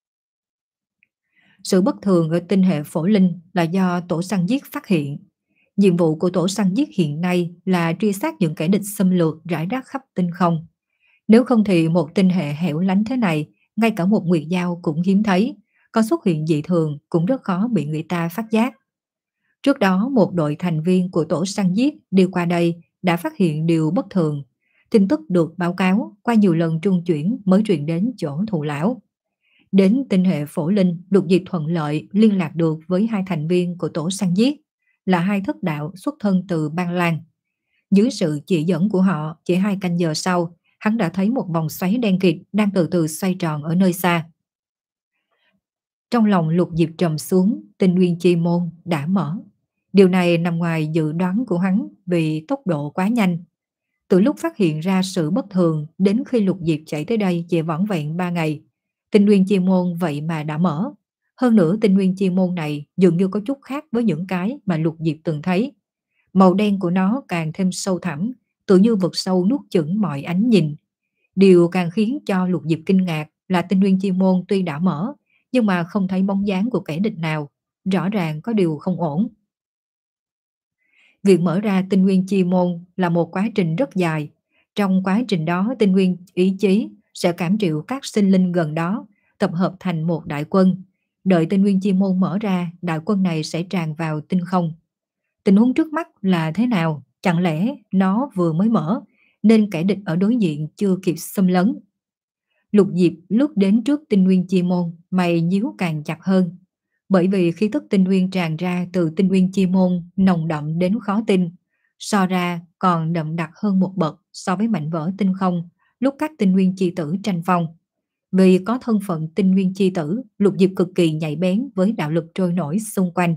Sự bất thường ở tinh hệ phổ linh là do tổ săn giết phát hiện. Nhiệm vụ của tổ săn giết hiện nay là truy sát những kẻ địch xâm lược rải rác khắp tinh không. Nếu không thì một tinh hệ hẻo lánh thế này, ngay cả một nguyệt dao cũng hiếm thấy, có xuất hiện dị thường cũng rất khó bị người ta phát giác. Trước đó một đội thành viên của tổ săn giết đi qua đây đã phát hiện điều bất thường. Tin tức được báo cáo qua nhiều lần trung chuyển mới truyền đến chỗ Thụ lão. Đến tinh hệ phổ linh, Lục Diệp thuận lợi liên lạc được với hai thành viên của tổ săn giết, là hai thất đạo xuất thân từ Ban Lan. Dưới sự chỉ dẫn của họ, chỉ hai canh giờ sau, hắn đã thấy một vòng xoáy đen kịt đang từ từ xoay tròn ở nơi xa. Trong lòng Lục Diệp trầm xuống, tinh nguyên chi môn đã mở. Điều này nằm ngoài dự đoán của hắn vì tốc độ quá nhanh. Từ lúc phát hiện ra sự bất thường đến khi Lục Diệp chạy tới đây chỉ vỏn vẹn ba ngày, tinh nguyên chi môn vậy mà đã mở. Hơn nữa tinh nguyên chi môn này dường như có chút khác với những cái mà Lục Diệp từng thấy. Màu đen của nó càng thêm sâu thẳm, tự như vực sâu nuốt chửng mọi ánh nhìn. Điều càng khiến cho Lục Diệp kinh ngạc là tinh nguyên chi môn tuy đã mở, nhưng mà không thấy bóng dáng của kẻ địch nào, rõ ràng có điều không ổn. Việc mở ra tinh nguyên chi môn là một quá trình rất dài. Trong quá trình đó, tinh nguyên ý chí sẽ cảm triệu các sinh linh gần đó, tập hợp thành một đại quân. Đợi tinh nguyên chi môn mở ra, đại quân này sẽ tràn vào tinh không. Tình huống trước mắt là thế nào? Chẳng lẽ nó vừa mới mở, nên kẻ địch ở đối diện chưa kịp xâm lấn? Lục Diệp lướt đến trước tinh nguyên chi môn, mày nhíu càng chặt hơn. Bởi vì khí tức tinh nguyên tràn ra từ tinh nguyên chi môn nồng đậm đến khó tin, so ra còn đậm đặc hơn một bậc so với mảnh vỡ tinh không lúc các tinh nguyên chi tử tranh phong. Vì có thân phận tinh nguyên chi tử, Lục Diệp cực kỳ nhạy bén với đạo lực trôi nổi xung quanh.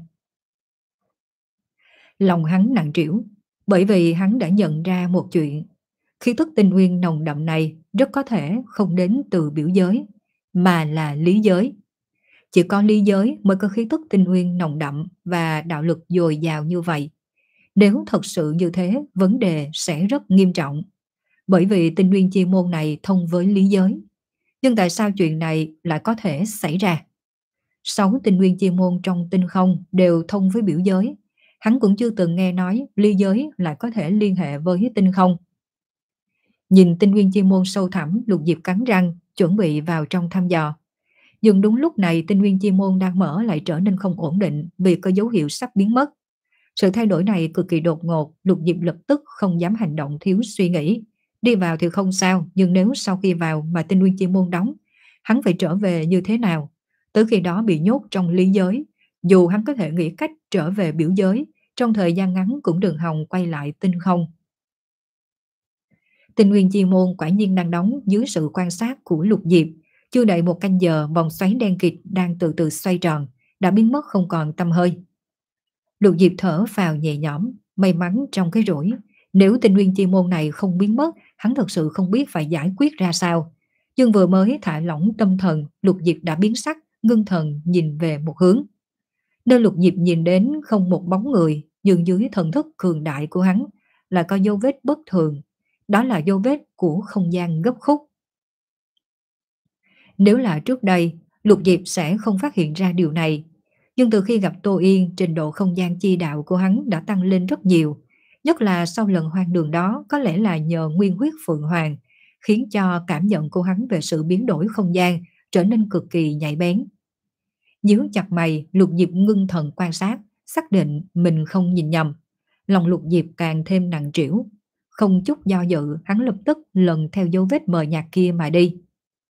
Lòng hắn nặng trĩu, bởi vì hắn đã nhận ra một chuyện. Khí tức tinh nguyên nồng đậm này rất có thể không đến từ biểu giới, mà là lý giới. Chỉ có lý giới mới có khí tức tinh nguyên nồng đậm và đạo lực dồi dào như vậy. Nếu thật sự như thế, vấn đề sẽ rất nghiêm trọng. Bởi vì tinh nguyên chi môn này thông với lý giới. Nhưng tại sao chuyện này lại có thể xảy ra? Sáu tinh nguyên chi môn trong tinh không đều thông với biểu giới. Hắn cũng chưa từng nghe nói lý giới lại có thể liên hệ với tinh không. Nhìn tinh nguyên chi môn sâu thẳm, Lục Diệp cắn răng, chuẩn bị vào trong thăm dò. Nhưng đúng lúc này tinh nguyên chi môn đang mở lại trở nên không ổn định vì có dấu hiệu sắp biến mất. Sự thay đổi này cực kỳ đột ngột, Lục Diệp lập tức không dám hành động thiếu suy nghĩ. Đi vào thì không sao, nhưng nếu sau khi vào mà tinh nguyên chi môn đóng, hắn phải trở về như thế nào? Tới khi đó bị nhốt trong lý giới, dù hắn có thể nghĩ cách trở về biểu giới, trong thời gian ngắn cũng đừng hòng quay lại tinh không. Tinh nguyên chi môn quả nhiên đang đóng dưới sự quan sát của Lục Diệp. Chưa đầy một canh giờ, vòng xoáy đen kịt đang từ từ xoay tròn, đã biến mất không còn tăm hơi. Lục Diệp thở phào nhẹ nhõm, may mắn trong cái rủi. Nếu tinh nguyên chi môn này không biến mất, hắn thật sự không biết phải giải quyết ra sao. Nhưng vừa mới thả lỏng tâm thần, Lục Diệp đã biến sắc, ngưng thần nhìn về một hướng. Nơi Lục Diệp nhìn đến không một bóng người, nhưng dưới thần thức cường đại của hắn là có dấu vết bất thường. Đó là dấu vết của không gian gấp khúc. Nếu là trước đây, Lục Diệp sẽ không phát hiện ra điều này. Nhưng từ khi gặp Tô Yên, trình độ không gian chi đạo của hắn đã tăng lên rất nhiều. Nhất là sau lần hoang đường đó, có lẽ là nhờ nguyên huyết Phượng Hoàng, khiến cho cảm nhận của hắn về sự biến đổi không gian trở nên cực kỳ nhạy bén. Nhíu chặt mày, Lục Diệp ngưng thần quan sát, xác định mình không nhìn nhầm. Lòng Lục Diệp càng thêm nặng trĩu. Không chút do dự, hắn lập tức lần theo dấu vết mờ nhạt kia mà đi.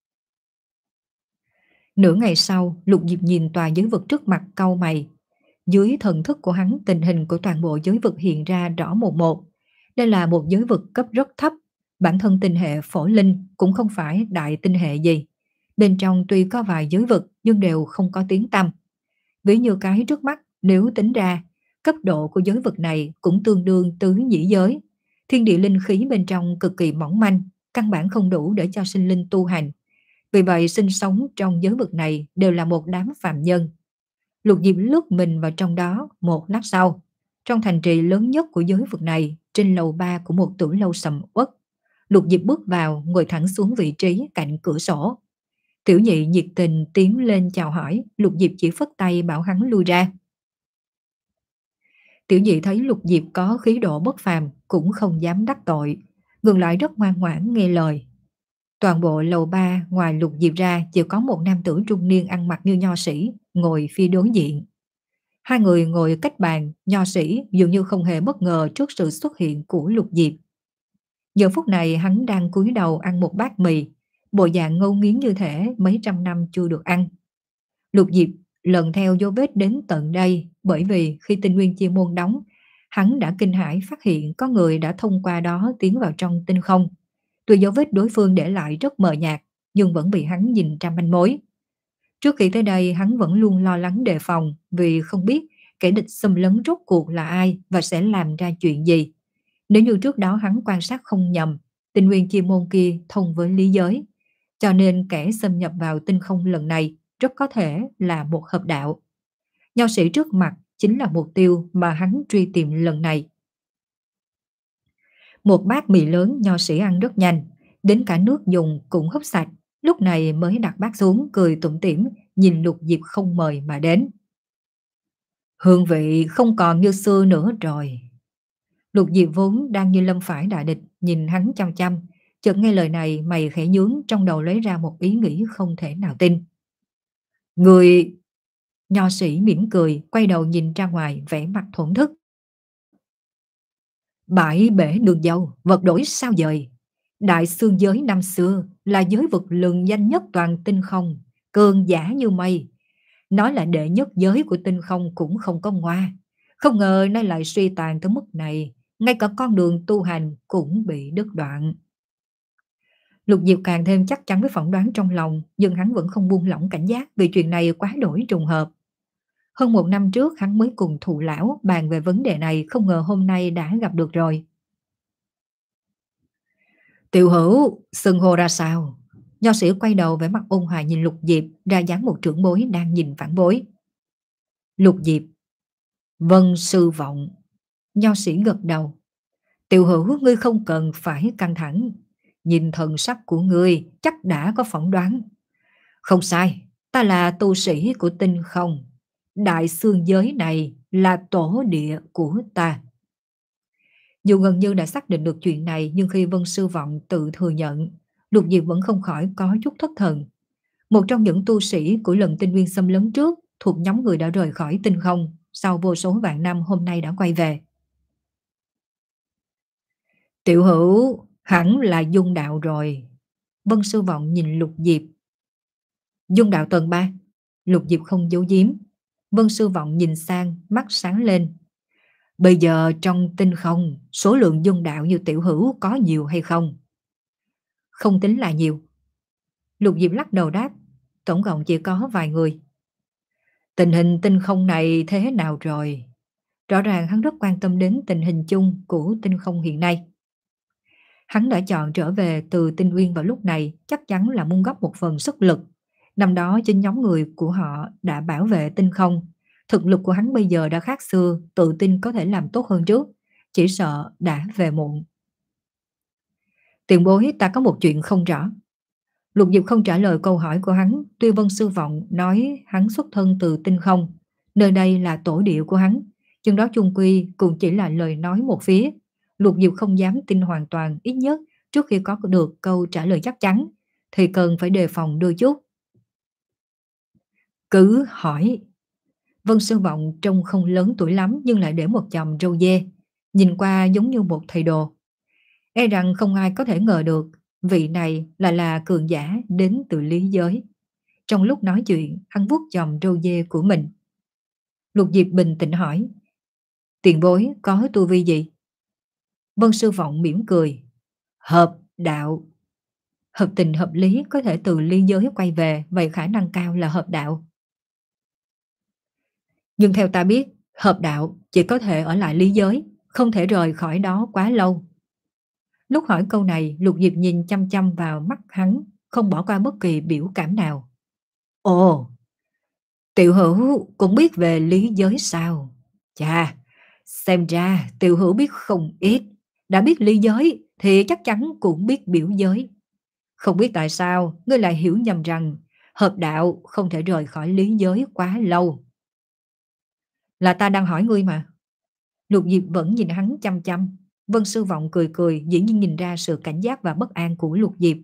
Nửa ngày sau, Lục Diệp nhìn tòa giới vực trước mặt cau mày. Dưới thần thức của hắn, tình hình của toàn bộ giới vực hiện ra rõ một một. Đây là một giới vực cấp rất thấp. Bản thân tinh hệ phổ linh cũng không phải đại tinh hệ gì. Bên trong tuy có vài giới vực nhưng đều không có tiếng tăm. Ví như cái trước mắt, nếu tính ra, cấp độ của giới vực này cũng tương đương tứ nhĩ giới. Thiên địa linh khí bên trong cực kỳ mỏng manh, căn bản không đủ để cho sinh linh tu hành. Vì vậy sinh sống trong giới vực này đều là một đám phàm nhân. Lục Diệp lướt mình vào trong đó một lát sau. Trong thành trì lớn nhất của giới vực này, trên lầu ba của một tử lâu sầm uất, Lục Diệp bước vào, ngồi thẳng xuống vị trí cạnh cửa sổ. Tiểu nhị nhiệt tình tiến lên chào hỏi, Lục Diệp chỉ phất tay bảo hắn lui ra. Tiểu nhị thấy Lục Diệp có khí độ bất phàm, cũng không dám đắc tội, ngược lại rất ngoan ngoãn nghe lời. Toàn bộ lầu ba ngoài Lục Diệp ra chỉ có một nam tử trung niên ăn mặc như nho sĩ ngồi phía đối diện. Hai người ngồi cách bàn, nho sĩ dường như không hề bất ngờ trước sự xuất hiện của Lục Diệp. Giờ phút này hắn đang cúi đầu ăn một bát mì, bộ dạng ngấu nghiến như thể mấy trăm năm chưa được ăn. Lục Diệp lần theo dấu vết đến tận đây, bởi vì khi tinh nguyên chi môn đóng, hắn đã kinh hãi phát hiện có người đã thông qua đó tiến vào trong tinh không. Tuy dấu vết đối phương để lại rất mờ nhạt, nhưng vẫn bị hắn nhìn ra manh mối. Trước khi tới đây, hắn vẫn luôn lo lắng đề phòng vì không biết kẻ địch xâm lấn rốt cuộc là ai và sẽ làm ra chuyện gì. Nếu như trước đó hắn quan sát không nhầm, tinh nguyên chi môn kia thông với lý giới, cho nên kẻ xâm nhập vào tinh không lần này rất có thể là một hợp đạo. Nho sĩ trước mặt chính là mục tiêu mà hắn truy tìm lần này. Một bát mì lớn nho sĩ ăn rất nhanh, đến cả nước dùng cũng húp sạch, lúc này mới đặt bát xuống cười tủm tỉm nhìn Lục Diệp không mời mà đến. Hương vị không còn như xưa nữa rồi. Lục Diệp vốn đang như lâm phải đại địch, nhìn hắn chăm chăm, chợt nghe lời này mày khẽ nhướng, trong đầu lấy ra một ý nghĩ không thể nào tin. Người... Nho sĩ mỉm cười, quay đầu nhìn ra ngoài vẻ mặt thổn thức. Bãi bể đường dâu, vật đổi sao dời. Đại xương giới năm xưa là giới vực lừng danh nhất toàn tinh không, cường giả như mây. Nói là đệ nhất giới của tinh không cũng không có ngoa. Không ngờ nay lại suy tàn tới mức này, ngay cả con đường tu hành cũng bị đứt đoạn. Lục Diệp càng thêm chắc chắn với phỏng đoán trong lòng, nhưng hắn vẫn không buông lỏng cảnh giác vì chuyện này quá đổi trùng hợp. Hơn một năm trước hắn mới cùng thụ lão bàn về vấn đề này, không ngờ hôm nay đã gặp được rồi. Tiểu Hữu, xưng hô ra sao? Nho sĩ quay đầu vẻ mặt ôn hòa nhìn Lục Diệp, ra dáng một trưởng bối đang nhìn phản bối. Lục Diệp, vâng sư vọng. Nho sĩ gật đầu. Tiểu Hữu, ngươi không cần phải căng thẳng. Nhìn thần sắc của ngươi chắc đã có phỏng đoán. Không sai, ta là tu sĩ của tinh không. Đại xương giới này là tổ địa của ta. Dù gần như đã xác định được chuyện này, nhưng khi Vân Sư Vọng tự thừa nhận, Lục Diệp vẫn không khỏi có chút thất thần. Một trong những tu sĩ của lần tinh nguyên xâm lấn trước, thuộc nhóm người đã rời khỏi tinh không, sau vô số vạn năm hôm nay đã quay về. Tiểu Hữu, hẳn là dung đạo rồi. Vân Sư Vọng nhìn Lục Diệp. Dung đạo tầng ba. Lục Diệp không giấu giếm. Vân Sư Vọng nhìn sang, mắt sáng lên. Bây giờ trong tinh không, số lượng dung đạo như Tiểu Hữu có nhiều hay không? Không tính là nhiều. Lục Diệp lắc đầu đáp, tổng cộng chỉ có vài người. Tình hình tinh không này thế nào rồi? Rõ ràng hắn rất quan tâm đến tình hình chung của tinh không hiện nay. Hắn đã chọn trở về từ tinh nguyên vào lúc này, chắc chắn là muốn góp một phần sức lực. Năm đó chính nhóm người của họ đã bảo vệ tinh không. Thực lực của hắn bây giờ đã khác xưa, tự tin có thể làm tốt hơn trước, chỉ sợ đã về muộn. Tiền bối, ta có một chuyện không rõ. Lục Diệp không trả lời câu hỏi của hắn, tuy Vân Sư Vọng nói hắn xuất thân từ tinh không, nơi đây là tổ địa của hắn, nhưng đó chung quy cũng chỉ là lời nói một phía. Lục Diệp không dám tin hoàn toàn, ít nhất trước khi có được câu trả lời chắc chắn thì cần phải đề phòng đôi chút. Cứ hỏi. Vân Sư Vọng trông không lớn tuổi lắm nhưng lại để một chòm râu dê, nhìn qua giống như một thầy đồ. E rằng không ai có thể ngờ được vị này là là cường giả đến từ lý giới. Trong lúc nói chuyện, hắn vuốt chòm râu dê của mình. Lục Diệp bình tĩnh hỏi, tiền bối có tu vi gì? Vân Sư Vọng mỉm cười, hợp đạo. Hợp tình hợp lý, có thể từ lý giới quay về, vậy khả năng cao là hợp đạo. Nhưng theo ta biết, hợp đạo chỉ có thể ở lại lý giới, không thể rời khỏi đó quá lâu. Lúc hỏi câu này, Lục Diệp nhìn chăm chăm vào mắt hắn, không bỏ qua bất kỳ biểu cảm nào. Ồ, Tiểu Hữu cũng biết về lý giới sao? Chà, xem ra Tiểu Hữu biết không ít. Đã biết lý giới thì chắc chắn cũng biết biểu giới. Không biết tại sao ngươi lại hiểu nhầm rằng hợp đạo không thể rời khỏi lý giới quá lâu. Là ta đang hỏi ngươi mà. Lục Diệp vẫn nhìn hắn chăm chăm. Vân Sư Vọng cười cười, dĩ nhiên nhìn ra sự cảnh giác và bất an của Lục Diệp.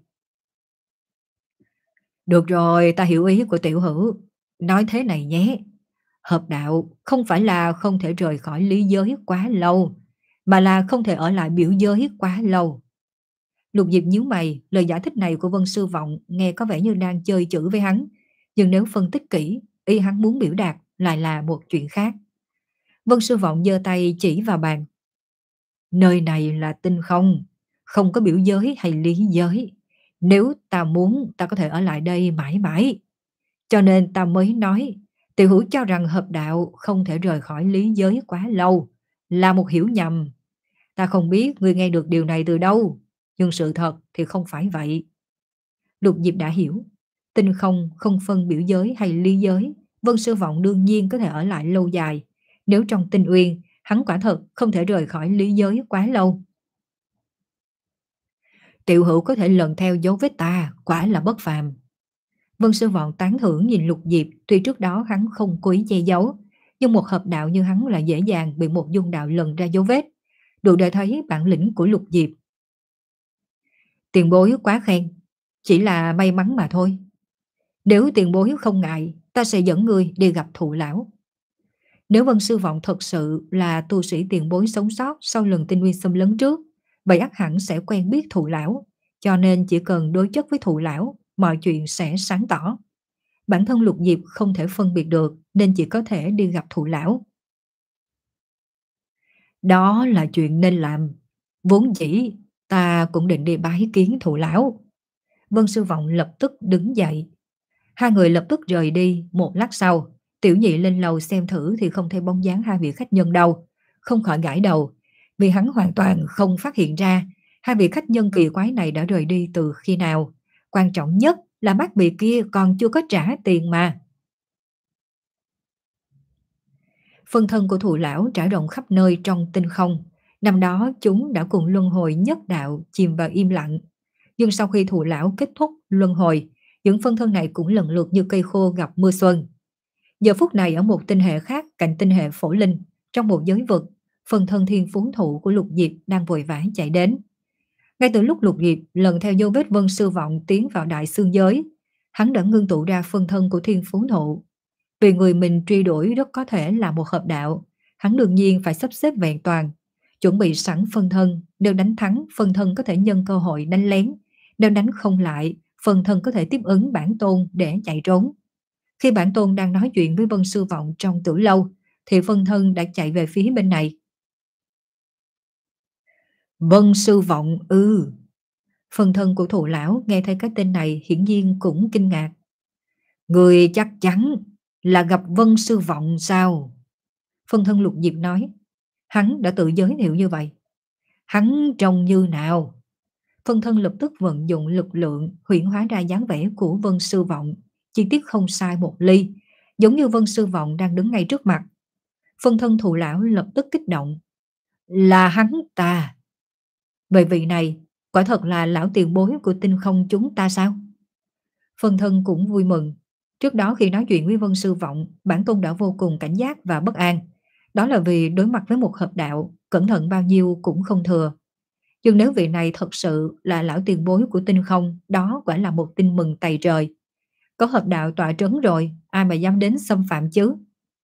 Được rồi, ta hiểu ý của Tiểu Hữu. Nói thế này nhé. Hợp đạo không phải là không thể rời khỏi lý giới quá lâu, mà là không thể ở lại biểu giới quá lâu. Lục Diệp nhíu mày, lời giải thích này của Vân Sư Vọng nghe có vẻ như đang chơi chữ với hắn. Nhưng nếu phân tích kỹ, ý hắn muốn biểu đạt lại là một chuyện khác. Vân Sư Vọng giơ tay chỉ vào bàn. Nơi này là tinh không, không có biểu giới hay lý giới. Nếu ta muốn, ta có thể ở lại đây mãi mãi. Cho nên ta mới nói, Tiểu Hữu cho rằng hợp đạo không thể rời khỏi lý giới quá lâu, là một hiểu nhầm. Ta không biết ngươi nghe được điều này từ đâu, nhưng sự thật thì không phải vậy. Lục Diệp đã hiểu, tinh không không phân biểu giới hay lý giới, Vân Sư Vọng đương nhiên có thể ở lại lâu dài. Nếu trong tinh uyên, hắn quả thật không thể rời khỏi lý giới quá lâu. Tiểu Hữu có thể lần theo dấu vết ta, quả là bất phàm. Vân Sư Vọng tán thưởng nhìn Lục Diệp, tuy trước đó hắn không cố ý che giấu, nhưng một hợp đạo như hắn là dễ dàng bị một dung đạo lần ra dấu vết, đủ để thấy bản lĩnh của Lục Diệp. Tiền bối quá khen, chỉ là may mắn mà thôi. Nếu tiền bối không ngại, ta sẽ dẫn ngươi đi gặp thụ lão. Nếu Vân Sư Vọng thật sự là tu sĩ tiền bối sống sót sau lần tinh nguyên xâm lấn trước, vậy ắt hẳn sẽ quen biết thụ lão, cho nên chỉ cần đối chất với thụ lão, mọi chuyện sẽ sáng tỏ. Bản thân Lục Diệp không thể phân biệt được nên chỉ có thể đi gặp thụ lão. Đó là chuyện nên làm. Vốn dĩ ta cũng định đi bái kiến thụ lão. Vân Sư Vọng lập tức đứng dậy. Hai người lập tức rời đi. Một lát sau, Tiểu Nhị lên lầu xem thử thì không thấy bóng dáng hai vị khách nhân đâu. Không khỏi gãi đầu, vì hắn hoàn toàn không phát hiện ra hai vị khách nhân kỳ quái này đã rời đi từ khi nào. Quan trọng nhất là bác bì kia còn chưa có trả tiền mà. Phân thân của thụ lão trải rộng khắp nơi trong tinh không. Năm đó chúng đã cùng luân hồi nhất đạo chìm vào im lặng. Nhưng sau khi thụ lão kết thúc luân hồi, những phân thân này cũng lần lượt như cây khô gặp mưa xuân. Giờ phút này ở một tinh hệ khác cạnh tinh hệ phổ linh, trong một giới vực, phân thân thiên phú thụ của Lục Diệp đang vội vã chạy đến. Ngay từ lúc Lục Diệp lần theo dấu vết Vân Sư Vọng tiến vào đại xương giới, hắn đã ngưng tụ ra phân thân của thiên phú thụ. Vì người mình truy đuổi rất có thể là một hợp đạo, hắn đương nhiên phải sắp xếp vẹn toàn, chuẩn bị sẵn phân thân, nếu đánh thắng, phân thân có thể nhân cơ hội đánh lén, nếu đánh không lại, phân thân có thể tiếp ứng bản tôn để chạy trốn. Khi bản tôn đang nói chuyện với Vân Sư Vọng trong tử lâu, thì phân thân đã chạy về phía bên này. Vân Sư Vọng ư? Phân thân của thụ lão nghe thấy cái tên này hiển nhiên cũng kinh ngạc. Người chắc chắn là gặp Vân Sư Vọng sao? Phân thân Lục Diệp nói. Hắn đã tự giới thiệu như vậy. Hắn trông như nào? Phân thân lập tức vận dụng lực lượng huyễn hóa ra dáng vẻ của Vân Sư Vọng, chi tiết không sai một ly, giống như Vân Sư Vọng đang đứng ngay trước mặt. Phân thân thụ lão lập tức kích động. Là hắn ta. Vậy vị này quả thật là lão tiền bối của tinh không chúng ta sao? Phân thân cũng vui mừng. Trước đó khi nói chuyện với Vân Sư Vọng, bản tôn đã vô cùng cảnh giác và bất an. Đó là vì đối mặt với một hợp đạo, cẩn thận bao nhiêu cũng không thừa. Nhưng nếu vị này thật sự là lão tiền bối của tinh không, đó quả là một tin mừng tày trời. Có hợp đạo tọa trấn rồi, ai mà dám đến xâm phạm chứ?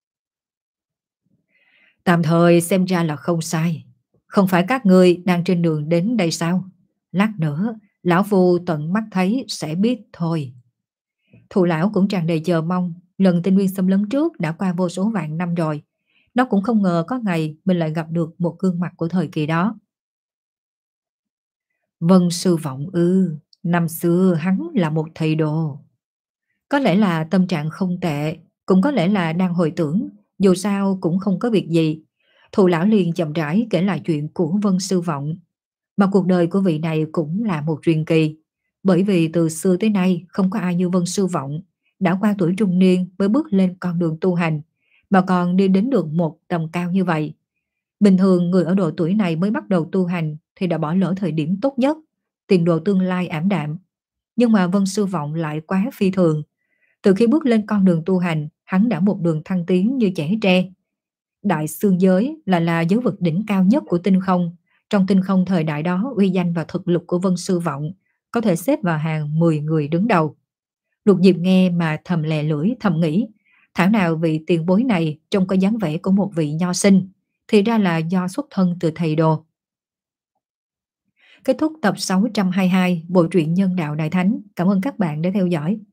Tạm thời xem ra là không sai. Không phải các ngươi đang trên đường đến đây sao? Lát nữa, lão phu tận mắt thấy sẽ biết thôi. Thụ lão cũng tràn đầy chờ mong. Lần tinh nguyên xâm lấn trước đã qua vô số vạn năm rồi. Nó cũng không ngờ có ngày mình lại gặp được một gương mặt của thời kỳ đó. Vân Sư Vọng ư? Năm xưa hắn là một thầy đồ. Có lẽ là tâm trạng không tệ, cũng có lẽ là đang hồi tưởng, dù sao cũng không có việc gì. Thù lão liền chậm rãi kể lại chuyện của Vân Sư Vọng. Mà cuộc đời của vị này cũng là một truyền kỳ, bởi vì từ xưa tới nay không có ai như Vân Sư Vọng, đã qua tuổi trung niên mới bước lên con đường tu hành, mà còn đi đến được một tầm cao như vậy. Bình thường người ở độ tuổi này mới bắt đầu tu hành thì đã bỏ lỡ thời điểm tốt nhất, tiền đồ tương lai ảm đạm. Nhưng mà Vân Sư Vọng lại quá phi thường. Từ khi bước lên con đường tu hành, hắn đã một đường thăng tiến như trẻ tre. Đại xương giới là là giới vực đỉnh cao nhất của tinh không. Trong tinh không thời đại đó, uy danh và thực lực của Vân Sư Vọng có thể xếp vào hàng mười người đứng đầu. Lục Diệp nghe mà thầm lè lưỡi, thầm nghĩ, thảo nào vị tiền bối này trông có dáng vẻ của một vị nho sinh, thì ra là do xuất thân từ thầy đồ. Kết thúc tập sáu trăm hai mươi hai bộ truyện Nhân Đạo Đại Thánh. Cảm ơn các bạn đã theo dõi.